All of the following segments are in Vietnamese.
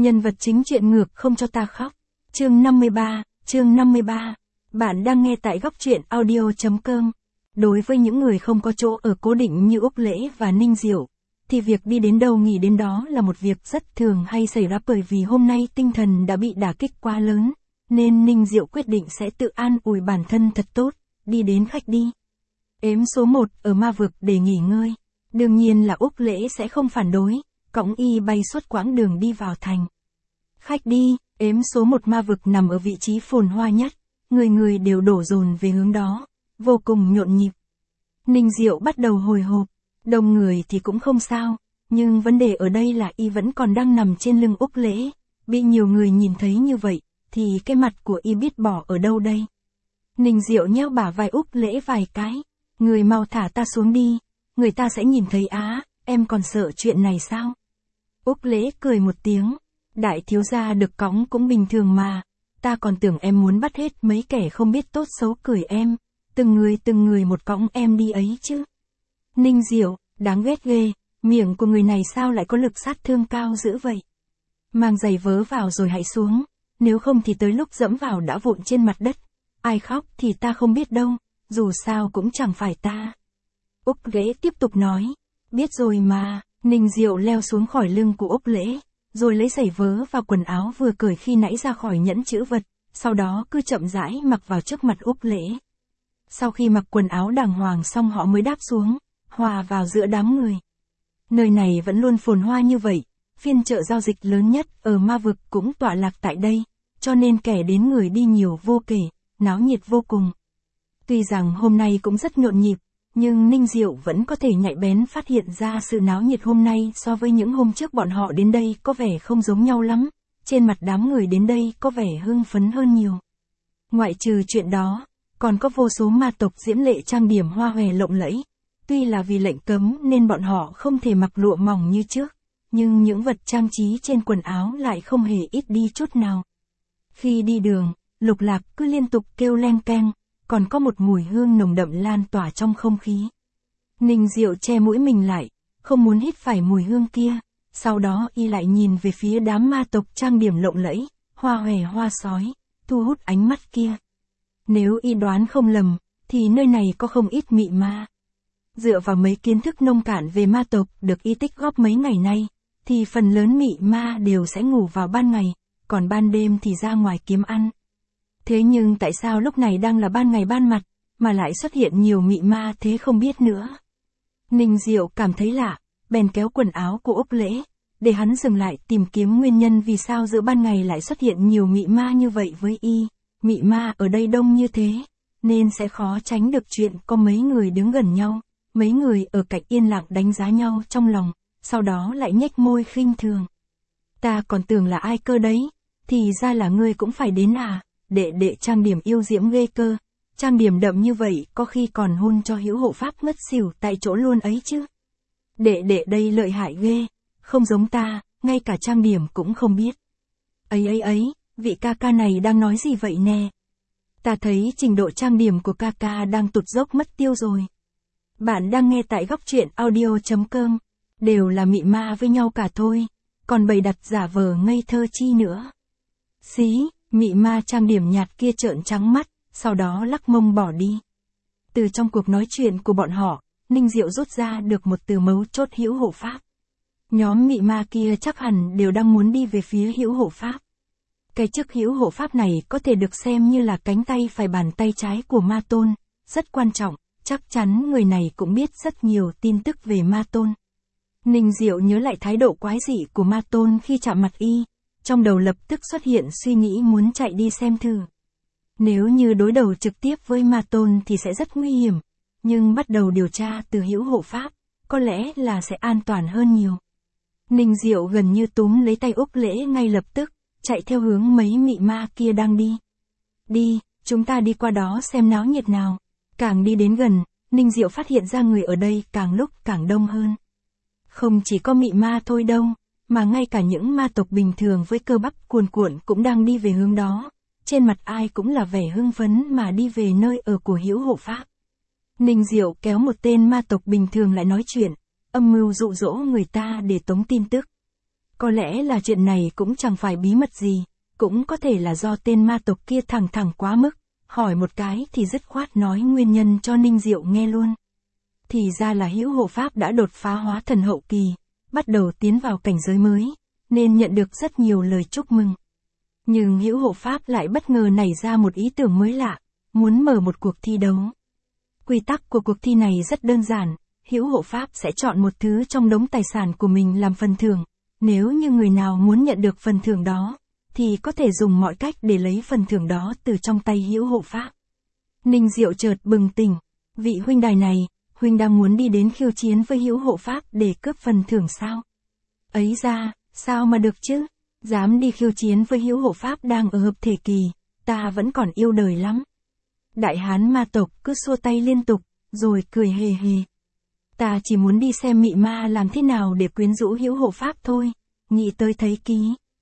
Nhân vật chính chuyện ngược không cho ta khóc. Chương 53. Bạn đang nghe tại góc truyện audio.com. Đối với những người không có chỗ ở cố định như Úc Lễ và Ninh Diệu, thì việc đi đến đâu nghỉ đến đó là một việc rất thường hay xảy ra, bởi vì hôm nay tinh thần đã bị đả kích quá lớn, nên Ninh Diệu quyết định sẽ tự an ủi bản thân thật tốt, đi đến khách đi ếm số 1 ở ma vực để nghỉ ngơi. Đương nhiên là Úc Lễ sẽ không phản đối, cõng y bay suốt quãng đường đi vào thành. Khách đi ếm số 1 ma vực nằm ở vị trí phồn hoa nhất, người người đều đổ dồn về hướng đó, vô cùng nhộn nhịp. Ninh Diệu bắt đầu hồi hộp, đông người thì cũng không sao, nhưng vấn đề ở đây là y vẫn còn đang nằm trên lưng Úc Lễ, bị nhiều người nhìn thấy như vậy, thì cái mặt của y biết bỏ ở đâu đây. Ninh Diệu nheo bả vai Úc Lễ vài cái, người mau thả ta xuống đi, người ta sẽ nhìn thấy á, em còn sợ chuyện này sao? Úc Lễ cười một tiếng, đại thiếu gia được cõng cũng bình thường mà, ta còn tưởng em muốn bắt hết mấy kẻ không biết tốt xấu cười em, từng người một cõng em đi ấy chứ. Ninh Diệu, đáng ghét ghê, miệng của người này sao lại có lực sát thương cao dữ vậy? Mang giày vớ vào rồi hãy xuống, nếu không thì tới lúc dẫm vào đã vụn trên mặt đất, ai khóc thì ta không biết đâu, dù sao cũng chẳng phải ta. Úc Lễ tiếp tục nói, biết rồi mà. Ninh Diệu leo xuống khỏi lưng của Úc Lễ, rồi lấy giày vớ và quần áo vừa cởi khi nãy ra khỏi nhẫn chữ vật, sau đó cứ chậm rãi mặc vào trước mặt Úc Lễ. Sau khi mặc quần áo đàng hoàng xong họ mới đáp xuống, hòa vào giữa đám người. Nơi này vẫn luôn phồn hoa như vậy, phiên chợ giao dịch lớn nhất ở ma vực cũng tọa lạc tại đây, cho nên kẻ đến người đi nhiều vô kể, náo nhiệt vô cùng. Tuy rằng hôm nay cũng rất nhộn nhịp, nhưng Ninh Diệu vẫn có thể nhạy bén phát hiện ra sự náo nhiệt hôm nay so với những hôm trước bọn họ đến đây có vẻ không giống nhau lắm, trên mặt đám người đến đây có vẻ hưng phấn hơn nhiều. Ngoại trừ chuyện đó, còn có vô số ma tộc diễm lệ trang điểm hoa hòe lộng lẫy, tuy là vì lệnh cấm nên bọn họ không thể mặc lụa mỏng như trước, nhưng những vật trang trí trên quần áo lại không hề ít đi chút nào. Khi đi đường, Lục Lạc cứ liên tục kêu leng keng, còn có một mùi hương nồng đậm lan tỏa trong không khí. Ninh Diệu che mũi mình lại, không muốn hít phải mùi hương kia, sau đó y lại nhìn về phía đám ma tộc trang điểm lộng lẫy, hoa hòe hoa sói, thu hút ánh mắt kia. Nếu y đoán không lầm, thì nơi này có không ít mị ma. Dựa vào mấy kiến thức nông cạn về ma tộc được y tích góp mấy ngày nay, thì phần lớn mị ma đều sẽ ngủ vào ban ngày, còn ban đêm thì ra ngoài kiếm ăn. Thế nhưng tại sao lúc này đang là ban ngày ban mặt, mà lại xuất hiện nhiều mị ma thế không biết nữa. Ninh Diệu cảm thấy lạ, bèn kéo quần áo của Úc Lễ, để hắn dừng lại tìm kiếm nguyên nhân vì sao giữa ban ngày lại xuất hiện nhiều mị ma như vậy với y. Mị ma ở đây đông như thế, nên sẽ khó tránh được chuyện có mấy người đứng gần nhau, mấy người ở cạnh yên lặng đánh giá nhau trong lòng, sau đó lại nhếch môi khinh thường. Ta còn tưởng là ai cơ đấy, thì ra là ngươi cũng phải đến à? Đệ trang điểm yêu diễm ghê cơ, trang điểm đậm như vậy có khi còn hôn cho hữu hộ pháp ngất xỉu tại chỗ luôn ấy chứ. Đệ đây lợi hại ghê, không giống ta, ngay cả trang điểm cũng không biết. Ấy, vị ca ca này đang nói gì vậy nè? Ta thấy trình độ trang điểm của ca ca đang tụt dốc mất tiêu rồi. Bạn đang nghe tại góc truyện audio.com, đều là mị ma với nhau cả thôi, còn bày đặt giả vờ ngây thơ chi nữa. Xí. Mị ma trang điểm nhạt kia trợn trắng mắt, sau đó lắc mông bỏ đi. Từ trong cuộc nói chuyện của bọn họ, Ninh Diệu rút ra được một từ mấu chốt hữu hộ pháp. Nhóm mị ma kia chắc hẳn đều đang muốn đi về phía hữu hộ pháp. Cái chức hữu hộ pháp này có thể được xem như là cánh tay phải bàn tay trái của ma tôn, rất quan trọng, chắc chắn người này cũng biết rất nhiều tin tức về ma tôn. Ninh Diệu nhớ lại thái độ quái dị của ma tôn khi chạm mặt y. Trong đầu lập tức xuất hiện suy nghĩ muốn chạy đi xem thử. Nếu như đối đầu trực tiếp với ma tôn thì sẽ rất nguy hiểm, nhưng bắt đầu điều tra từ hữu hộ pháp, có lẽ là sẽ an toàn hơn nhiều. Ninh Diệu gần như túm lấy tay Úc Lễ ngay lập tức, chạy theo hướng mấy mị ma kia đang đi. Đi, chúng ta đi qua đó xem náo nhiệt nào. Càng đi đến gần, Ninh Diệu phát hiện ra người ở đây càng lúc càng đông hơn. Không chỉ có mị ma thôi đâu, mà ngay cả những ma tộc bình thường với cơ bắp cuồn cuộn cũng đang đi về hướng đó, trên mặt ai cũng là vẻ hưng phấn mà đi về nơi ở của hữu hộ pháp. Ninh Diệu kéo một tên ma tộc bình thường lại nói chuyện, âm mưu dụ dỗ người ta để tống tin tức. Có lẽ là chuyện này cũng chẳng phải bí mật gì, cũng có thể là do tên ma tộc kia thẳng thẳng quá mức, hỏi một cái thì dứt khoát nói nguyên nhân cho Ninh Diệu nghe luôn. Thì ra là hữu hộ pháp đã đột phá hóa thần hậu kỳ, bắt đầu tiến vào cảnh giới mới, nên nhận được rất nhiều lời chúc mừng. Nhưng hữu hộ pháp lại bất ngờ nảy ra một ý tưởng mới lạ, muốn mở một cuộc thi đấu. Quy tắc của cuộc thi này rất đơn giản, hữu hộ pháp sẽ chọn một thứ trong đống tài sản của mình làm phần thưởng, nếu như người nào muốn nhận được phần thưởng đó, thì có thể dùng mọi cách để lấy phần thưởng đó từ trong tay hữu hộ pháp. Ninh Diệu chợt bừng tỉnh, vị huynh đài này, huynh đang muốn đi đến khiêu chiến với hữu hộ pháp để cướp phần thưởng sao? Ấy ra, sao mà được chứ? Dám đi khiêu chiến với hữu hộ pháp đang ở hợp thể kỳ, ta vẫn còn yêu đời lắm. Đại hán ma tộc cứ xua tay liên tục, rồi cười hề hề. Ta chỉ muốn đi xem mị ma làm thế nào để quyến rũ hữu hộ pháp thôi, nghĩ tới thấy ký.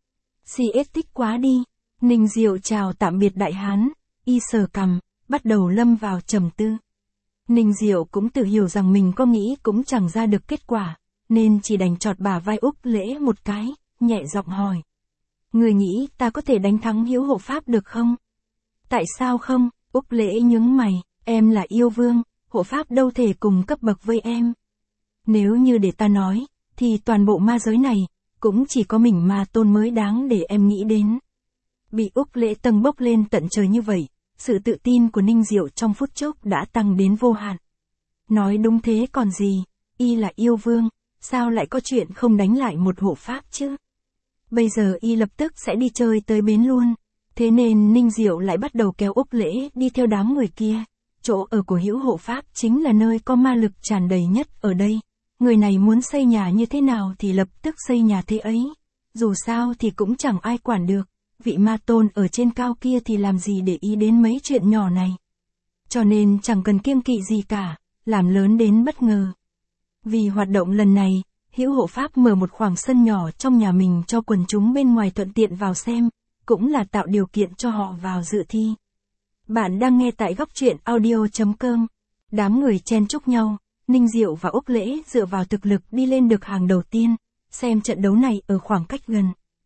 Si ết tích quá đi. Ninh Diệu chào tạm biệt đại hán, y sờ cằm, bắt đầu lâm vào trầm tư. Ninh Diệu cũng tự hiểu rằng mình có nghĩ cũng chẳng ra được kết quả, nên chỉ đành chọt bả vai Úc Lễ một cái, nhẹ giọng hỏi. Người nghĩ ta có thể đánh thắng hữu hộ pháp được không? Tại sao không? Úc Lễ nhướng mày, em là yêu vương, hộ pháp đâu thể cùng cấp bậc với em. Nếu như để ta nói, thì toàn bộ ma giới này, cũng chỉ có mình ma tôn mới đáng để em nghĩ đến. Bị Úc Lễ tâng bốc lên tận trời như vậy, sự tự tin của Ninh Diệu trong phút chốc đã tăng đến vô hạn. Nói đúng thế còn gì, y là yêu vương, sao lại có chuyện không đánh lại một hộ pháp chứ? Bây giờ y lập tức sẽ đi chơi tới bến luôn. Thế nên Ninh Diệu lại bắt đầu kéo Úc Lễ đi theo đám người kia. Chỗ ở của hữu hộ pháp chính là nơi có ma lực tràn đầy nhất ở đây. Người này muốn xây nhà như thế nào thì lập tức xây nhà thế ấy. Dù sao thì cũng chẳng ai quản được. Vị ma tôn ở trên cao kia thì làm gì để ý đến mấy chuyện nhỏ này. Cho nên chẳng cần kiêng kỵ gì cả, làm lớn đến bất ngờ. Vì hoạt động lần này, hữu hộ pháp mở một khoảng sân nhỏ trong nhà mình cho quần chúng bên ngoài thuận tiện vào xem, cũng là tạo điều kiện cho họ vào dự thi. Bạn đang nghe tại góc truyện audio.com. Đám người chen chúc nhau, Ninh Diệu và Úc Lễ dựa vào thực lực đi lên được hàng đầu tiên, xem trận đấu này ở khoảng cách gần.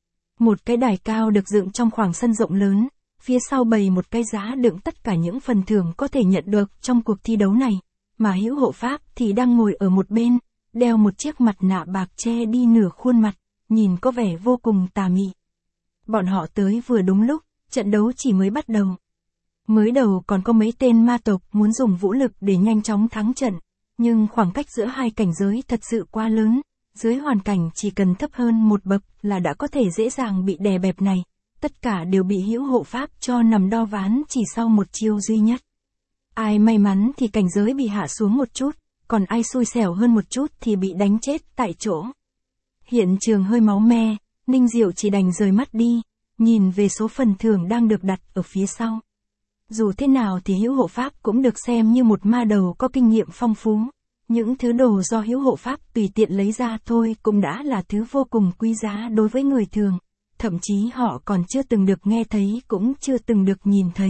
Một cái đài cao được dựng trong khoảng sân rộng lớn, phía sau bày một cái giá đựng tất cả những phần thưởng có thể nhận được trong cuộc thi đấu này, mà hữu hộ pháp thì đang ngồi ở một bên, đeo một chiếc mặt nạ bạc che đi nửa khuôn mặt, nhìn có vẻ vô cùng tà mị. Bọn họ tới vừa đúng lúc, trận đấu chỉ mới bắt đầu. Mới đầu còn có mấy tên ma tộc muốn dùng vũ lực để nhanh chóng thắng trận, nhưng khoảng cách giữa hai cảnh giới thật sự quá lớn, dưới hoàn cảnh chỉ cần thấp hơn một bậc là đã có thể dễ dàng bị đè bẹp này, tất cả đều bị hữu hộ pháp cho nằm đo ván chỉ sau một chiêu duy nhất. Ai may mắn thì cảnh giới bị hạ xuống một chút, còn ai xui xẻo hơn một chút thì bị đánh chết tại chỗ. Hiện trường hơi máu me, Ninh Diệu chỉ đành rời mắt đi, nhìn về số phần thưởng đang được đặt ở phía sau. Dù thế nào thì hữu hộ pháp cũng được xem như một ma đầu có kinh nghiệm phong phú. Những thứ đồ do hữu hộ pháp tùy tiện lấy ra thôi cũng đã là thứ vô cùng quý giá đối với người thường. Thậm chí họ còn chưa từng được nghe thấy cũng chưa từng được nhìn thấy.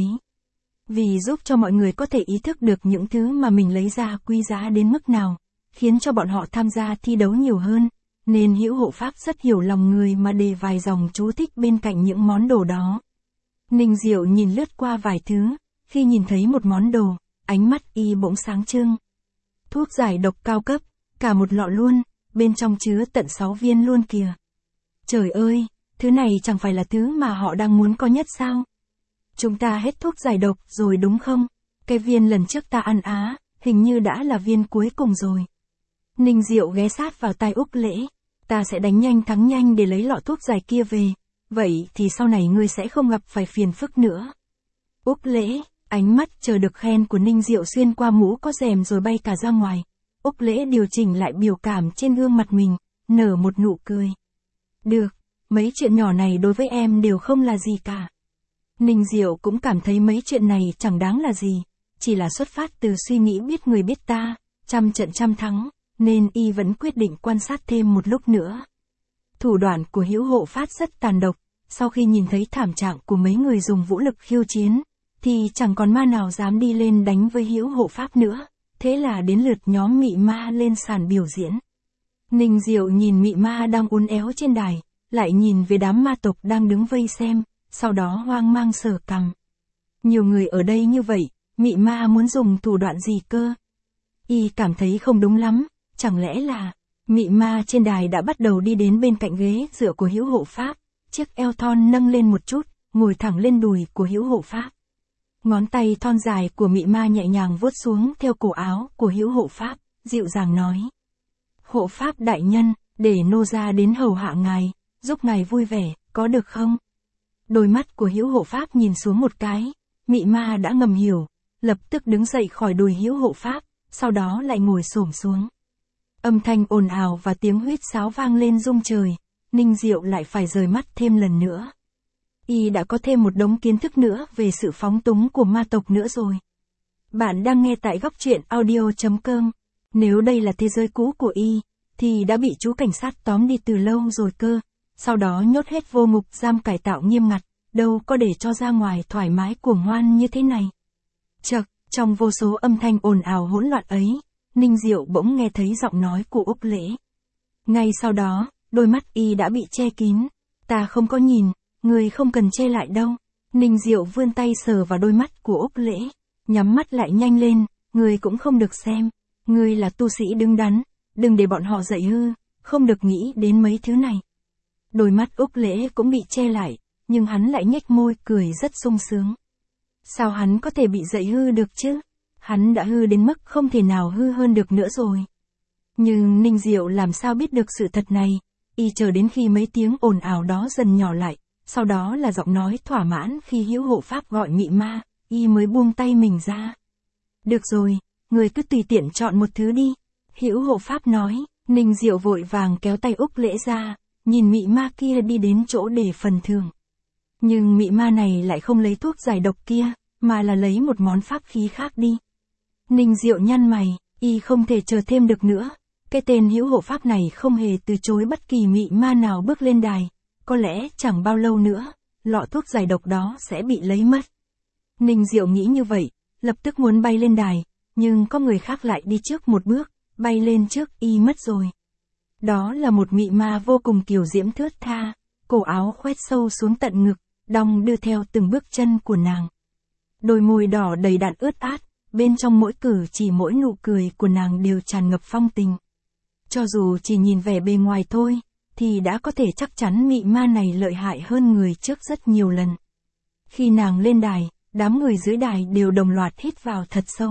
Vì giúp cho mọi người có thể ý thức được những thứ mà mình lấy ra quý giá đến mức nào, khiến cho bọn họ tham gia thi đấu nhiều hơn, nên hữu hộ pháp rất hiểu lòng người mà đề vài dòng chú thích bên cạnh những món đồ đó. Ninh Diệu nhìn lướt qua vài thứ, khi nhìn thấy một món đồ, ánh mắt y bỗng sáng trưng. Thuốc giải độc cao cấp, cả một lọ luôn, bên trong chứa tận 6 viên luôn kìa. Trời ơi, thứ này chẳng phải là thứ mà họ đang muốn có nhất sao? Chúng ta hết thuốc giải độc rồi đúng không? Cái viên lần trước ta ăn á, hình như đã là viên cuối cùng rồi. Ninh Diệu ghé sát vào tai Úc Lễ. Ta sẽ đánh nhanh thắng nhanh để lấy lọ thuốc giải kia về. Vậy thì sau này ngươi sẽ không gặp phải phiền phức nữa. Úc Lễ, ánh mắt chờ được khen của Ninh Diệu xuyên qua mũ có rèm rồi bay cả ra ngoài. Úc Lễ điều chỉnh lại biểu cảm trên gương mặt mình, nở một nụ cười. Được, mấy chuyện nhỏ này đối với em đều không là gì cả. Ninh Diệu cũng cảm thấy mấy chuyện này chẳng đáng là gì, chỉ là xuất phát từ suy nghĩ biết người biết ta, trăm trận trăm thắng, nên y vẫn quyết định quan sát thêm một lúc nữa. Thủ đoạn của hữu hộ pháp rất tàn độc, sau khi nhìn thấy thảm trạng của mấy người dùng vũ lực khiêu chiến, thì chẳng còn ma nào dám đi lên đánh với hữu hộ pháp nữa, thế là đến lượt nhóm mị ma lên sàn biểu diễn. Ninh Diệu nhìn mị ma đang uốn éo trên đài, lại nhìn về đám ma tộc đang đứng vây xem, sau đó hoang mang sờ cằm. Nhiều người ở đây như vậy, mị ma muốn dùng thủ đoạn gì cơ? Y cảm thấy không đúng lắm, chẳng lẽ là... Mị ma trên đài đã bắt đầu đi đến bên cạnh ghế dựa của Hữu Hộ Pháp, chiếc eo thon nâng lên một chút, ngồi thẳng lên đùi của Hữu Hộ Pháp. Ngón tay thon dài của mị ma nhẹ nhàng vuốt xuống theo cổ áo của Hữu Hộ Pháp, dịu dàng nói. Hộ Pháp đại nhân, để nô gia đến hầu hạ ngài, giúp ngài vui vẻ, có được không? Đôi mắt của Hữu Hộ Pháp nhìn xuống một cái, mị ma đã ngầm hiểu, lập tức đứng dậy khỏi đùi Hữu Hộ Pháp, sau đó lại ngồi xổm xuống. Âm thanh ồn ào và tiếng huýt sáo vang lên rung trời, Ninh Diệu lại phải rời mắt thêm lần nữa. Y đã có thêm một đống kiến thức nữa về sự phóng túng của ma tộc nữa rồi. Bạn đang nghe tại góc truyện audio.com. Nếu đây là thế giới cũ của Y, thì đã bị chú cảnh sát tóm đi từ lâu rồi cơ, sau đó nhốt hết vô ngục giam cải tạo nghiêm ngặt, đâu có để cho ra ngoài thoải mái cuồng hoan như thế này. Chậc, trong vô số âm thanh ồn ào hỗn loạn ấy, Ninh Diệu bỗng nghe thấy giọng nói của Úc Lễ. Ngay sau đó, đôi mắt Y đã bị che kín. Ta không có nhìn, người không cần che lại đâu. Ninh Diệu vươn tay sờ vào đôi mắt của Úc Lễ, nhắm mắt lại nhanh lên, người cũng không được xem. Người là tu sĩ đứng đắn, đừng để bọn họ dạy hư, không được nghĩ đến mấy thứ này. Đôi mắt Úc Lễ cũng bị che lại, nhưng hắn lại nhếch môi cười rất sung sướng. Sao hắn có thể bị dạy hư được chứ? Hắn đã hư đến mức không thể nào hư hơn được nữa rồi. Nhưng Ninh Diệu làm sao biết được sự thật này? Y chờ đến khi mấy tiếng ồn ào đó dần nhỏ lại, sau đó là giọng nói thỏa mãn khi Hữu Hộ Pháp gọi mị ma, Y mới buông tay mình ra. Được rồi, người cứ tùy tiện chọn một thứ đi. Hữu Hộ Pháp nói. Ninh Diệu vội vàng kéo tay Úc Lễ ra, nhìn mị ma kia đi đến chỗ để phần thưởng. Nhưng mị ma này lại không lấy thuốc giải độc kia, mà là lấy một món pháp khí khác đi. Ninh Diệu nhăn mày, Y không thể chờ thêm được nữa. Cái tên Hữu Hộ Pháp này không hề từ chối bất kỳ mị ma nào bước lên đài. Có lẽ chẳng bao lâu nữa, lọ thuốc giải độc đó sẽ bị lấy mất. Ninh Diệu nghĩ như vậy, lập tức muốn bay lên đài, nhưng có người khác lại đi trước một bước, bay lên trước Y mất rồi. Đó là một mị ma vô cùng kiều diễm thướt tha, cổ áo khoét sâu xuống tận ngực, đong đưa theo từng bước chân của nàng. Đôi môi đỏ đầy đặn ướt át, bên trong mỗi cử chỉ mỗi nụ cười của nàng đều tràn ngập phong tình. Cho dù chỉ nhìn vẻ bề ngoài thôi, thì đã có thể chắc chắn mị ma này lợi hại hơn người trước rất nhiều lần. Khi nàng lên đài, đám người dưới đài đều đồng loạt hít vào thật sâu.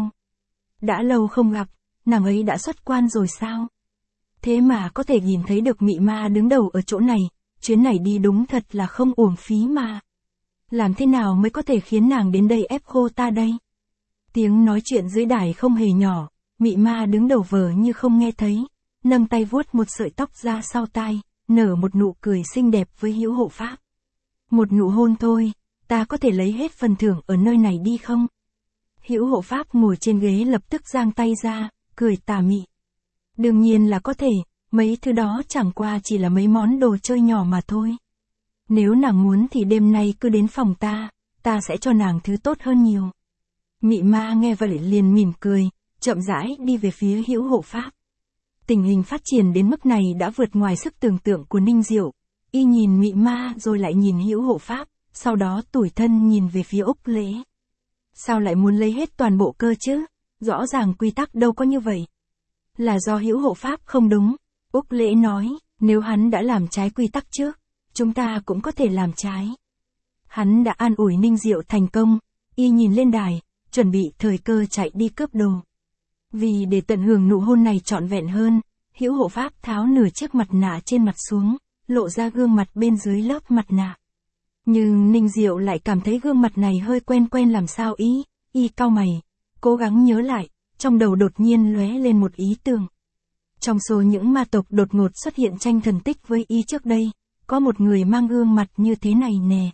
Đã lâu không gặp, nàng ấy đã xuất quan rồi sao? Thế mà có thể nhìn thấy được mị ma đứng đầu ở chỗ này, chuyến này đi đúng thật là không uổng phí mà. Làm thế nào mới có thể khiến nàng đến đây ép khô ta đây? Tiếng nói chuyện dưới đài không hề nhỏ, mị ma đứng đầu vờ như không nghe thấy, nâng tay vuốt một sợi tóc ra sau tai, nở một nụ cười xinh đẹp với Hữu Hộ Pháp. Một nụ hôn thôi, ta có thể lấy hết phần thưởng ở nơi này đi không? Hữu Hộ Pháp ngồi trên ghế lập tức giang tay ra, cười tà mị. Đương nhiên là có thể, mấy thứ đó chẳng qua chỉ là mấy món đồ chơi nhỏ mà thôi. Nếu nàng muốn thì đêm nay cứ đến phòng ta sẽ cho nàng thứ tốt hơn nhiều. Mị ma nghe vậy liền mỉm cười, chậm rãi đi về phía Hữu Hộ Pháp. Tình hình phát triển đến mức này đã vượt ngoài sức tưởng tượng của Ninh Diệu. Y nhìn mị ma rồi lại nhìn Hữu Hộ Pháp, sau đó tủi thân nhìn về phía Úc Lễ. Sao lại muốn lấy hết toàn bộ cơ chứ? Rõ ràng quy tắc đâu có như vậy. Là do Hữu Hộ Pháp không đúng. Úc Lễ nói, nếu hắn đã làm trái quy tắc trước, chúng ta cũng có thể làm trái. Hắn đã an ủi Ninh Diệu thành công, Y nhìn lên đài, chuẩn bị thời cơ chạy đi cướp đồ. Vì để tận hưởng nụ hôn này trọn vẹn hơn, Hữu Hộ Pháp tháo nửa chiếc mặt nạ trên mặt xuống, lộ ra gương mặt bên dưới lớp mặt nạ. Nhưng Ninh Diệu lại cảm thấy gương mặt này hơi quen quen làm sao Y cau mày, cố gắng nhớ lại, trong đầu đột nhiên lóe lên một ý tưởng. Trong số những ma tộc đột ngột xuất hiện tranh thần tích với Y trước đây, có một người mang gương mặt như thế này nè.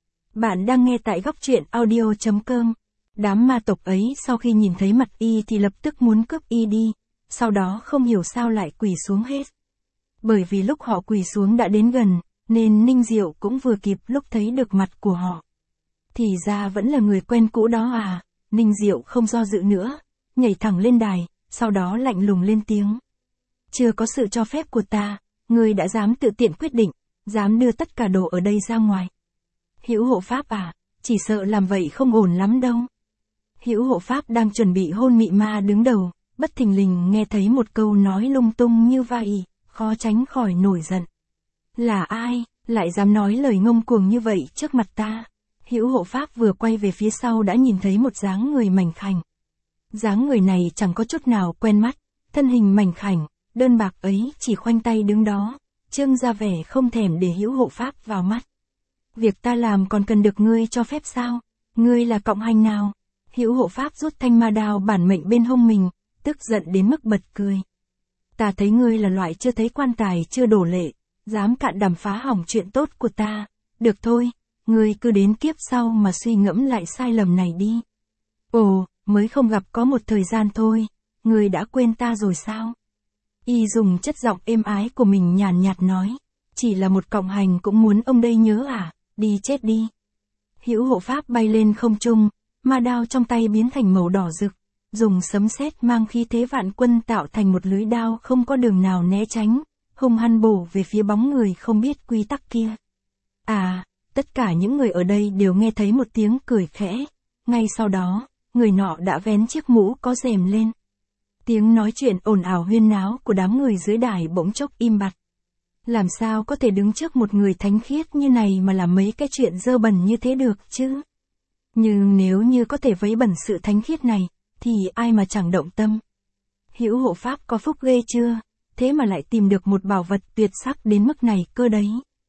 Bạn đang nghe tại góc truyện audio.com. Đám ma tộc ấy sau khi nhìn thấy mặt Y thì lập tức muốn cướp Y đi, sau đó không hiểu sao lại quỳ xuống hết. Bởi vì lúc họ quỳ xuống đã đến gần, nên Ninh Diệu cũng vừa kịp lúc thấy được mặt của họ. Thì ra vẫn là người quen cũ đó à. Ninh Diệu không do dự nữa, nhảy thẳng lên đài, sau đó lạnh lùng lên tiếng. Chưa có sự cho phép của ta, ngươi đã dám tự tiện quyết định, dám đưa tất cả đồ ở đây ra ngoài. Hữu hộ pháp à, chỉ sợ làm vậy không ổn lắm đâu. Hữu hộ pháp đang chuẩn bị hôn mị ma đứng đầu, bất thình lình nghe thấy một câu nói lung tung như vậy, khó tránh khỏi nổi giận. Là ai, lại dám nói lời ngông cuồng như vậy trước mặt ta? Hữu hộ pháp vừa quay về phía sau đã nhìn thấy một dáng người mảnh khảnh. Dáng người này chẳng có chút nào quen mắt, thân hình mảnh khảnh, đơn bạc ấy chỉ khoanh tay đứng đó, trưng ra vẻ không thèm để hữu hộ pháp vào mắt. Việc ta làm còn cần được ngươi cho phép sao? Ngươi là cộng hành nào? Hữu hộ pháp rút thanh ma đao bản mệnh bên hông mình, tức giận đến mức bật cười. Ta thấy ngươi là loại chưa thấy quan tài chưa đổ lệ, dám cạn đàm phá hỏng chuyện tốt của ta. Được thôi, ngươi cứ đến kiếp sau mà suy ngẫm lại sai lầm này đi. Ồ, mới không gặp có một thời gian thôi, ngươi đã quên ta rồi sao? Y dùng chất giọng êm ái của mình nhàn nhạt nói, chỉ là một cộng hành cũng muốn ông đây nhớ à, đi chết đi. Hữu hộ pháp bay lên không trung, ma đao trong tay biến thành màu đỏ rực, dùng sấm sét mang khí thế vạn quân tạo thành một lưới đao không có đường nào né tránh, hung hăng bổ về phía bóng người không biết quy tắc kia. À, tất cả những người ở đây đều nghe thấy một tiếng cười khẽ, ngay sau đó, người nọ đã vén chiếc mũ có rèm lên. Tiếng nói chuyện ồn ào huyên náo của đám người dưới đài bỗng chốc im bặt. Làm sao có thể đứng trước một người thánh khiết như này mà làm mấy cái chuyện dơ bẩn như thế được chứ? Nhưng nếu như có thể vấy bẩn sự thánh khiết này, thì ai mà chẳng động tâm. Hữu hộ pháp có phúc ghê chưa, thế mà lại tìm được một bảo vật tuyệt sắc đến mức này cơ đấy.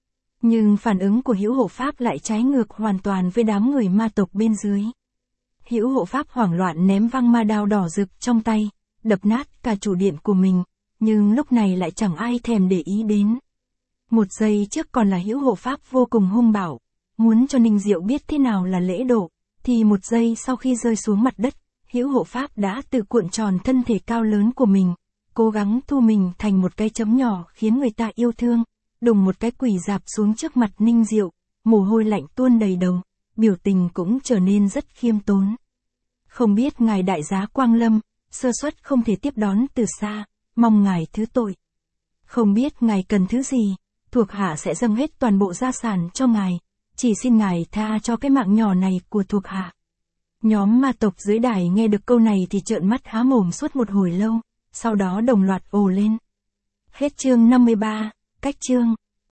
Nhưng phản ứng của hữu hộ pháp lại trái ngược hoàn toàn với đám người ma tộc bên dưới. Hữu hộ pháp hoảng loạn ném văng ma đao đỏ rực trong tay, đập nát cả chủ điện của mình, nhưng lúc này lại chẳng ai thèm để ý đến. Một giây trước còn là hữu hộ pháp vô cùng hung bạo, muốn cho Ninh Diệu biết thế nào là lễ độ, thì một giây sau khi rơi xuống mặt đất, hữu hộ pháp đã tự cuộn tròn thân thể cao lớn của mình, cố gắng thu mình thành một cái chấm nhỏ khiến người ta yêu thương, đùng một cái quỳ dạp xuống trước mặt Ninh Diệu, mồ hôi lạnh tuôn đầy đầu, biểu tình cũng trở nên rất khiêm tốn. Không biết ngài đại giá Quang Lâm, sơ suất không thể tiếp đón từ xa, mong ngài thứ tội. Không biết ngài cần thứ gì, thuộc hạ sẽ dâng hết toàn bộ gia sản cho ngài, chỉ xin ngài tha cho cái mạng nhỏ này của thuộc hạ. Nhóm ma tộc dưới đài nghe được câu này thì trợn mắt há mồm suốt một hồi lâu, sau đó đồng loạt ồ lên. Hết chương 53, cách chương.